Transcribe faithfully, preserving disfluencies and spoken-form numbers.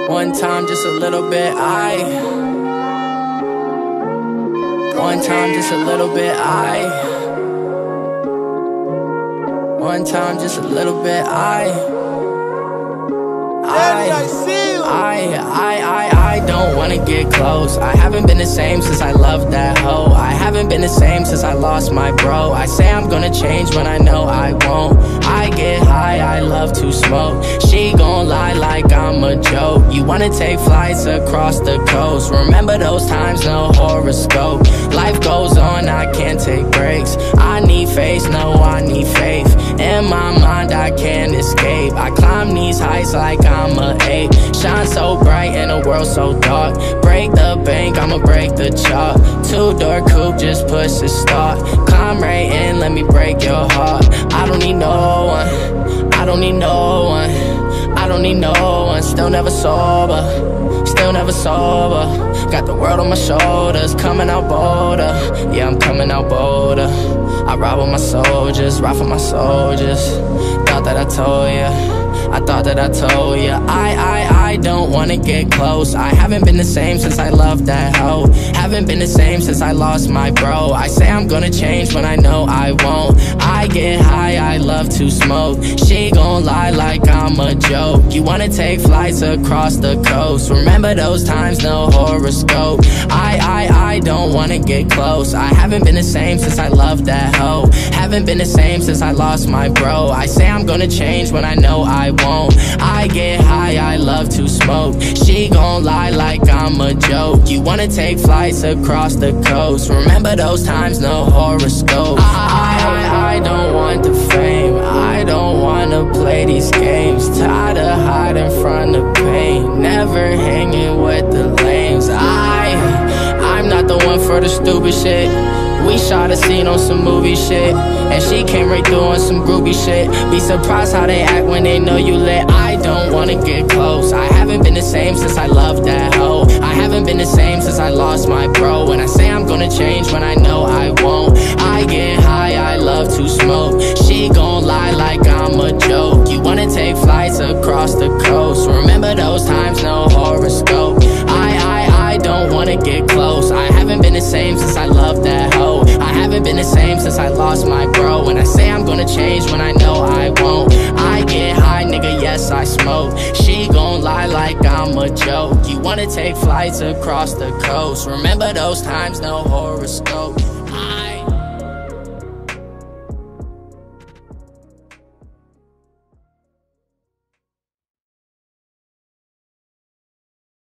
One time, just a little bit, I One time, just a little bit, I One time, just a little bit, I I I, I, I, I don't wanna get close. I haven't been the same since I loved that hoe. I haven't been the same since I lost my bro. I say I'm gonna change when I know I won't. I get high, I love to smoke. She gon' lie like I'm a joke. You wanna take flights across the coast. Remember those times, no horoscope. Life goes on, I can't take breaks. I need faith, no, I need faith. In my mind, I can't escape. I climb these heights like I'm a ape. Shine so bright in a world so dark. Break the bank, I'ma break the chalk. Two-door coupe, just push the start. Climb right in, let me break your heart. I don't need no one, I don't need no one, I don't need no one. Still never sober, still never sober. Got the world on my shoulders, coming out bolder. Yeah, I'm coming out bolder. I ride with my soldiers, ride for my soldiers. Thought that I told ya, I thought that I told ya. I, I, I don't wanna get close. I haven't been the same since I loved that hoe. Haven't been the same since I lost my bro. I say I'm gonna change when I know I won't. I get high, I love to smoke. She gon' lie like I'm a joke. You wanna take flights across the coast. Remember those times, no horoscope. I, I, I don't wanna get close. I haven't been the same since I loved that hoe. Haven't been the same since I lost my bro. I say I'm gonna change when I know I won't. I get high, I love to smoke. She gon' lie like I'm a joke. You wanna take flights across the coast. Remember those times, no horoscope. I, I, I don't want the fame. I don't wanna play these games. Tired of hiding from the pain. Never hanging with the lames. I, I'm not the one for the stupid shit. We shot a scene on some movie shit, and she came right through on some groovy shit. Be surprised how they act when they know you lit. I don't wanna get close. I haven't been the same since I loved that hoe. I haven't been the same since I lost my bro. And I say I'm gonna change when I know I won't. I get high, I love to smoke. She gon' lie like I'm a joke. You wanna take flights across the coast. Remember those times, no horoscope. I, I, I don't wanna get close. I haven't been the same since I loved that hoe. I haven't been the same since I lost my bro. And I say I'm gonna change when I know I won't. I get high, nigga, yes, I smoke. She gon' lie like I'm a joke. You wanna take flights across the coast. Remember those times, no horoscope.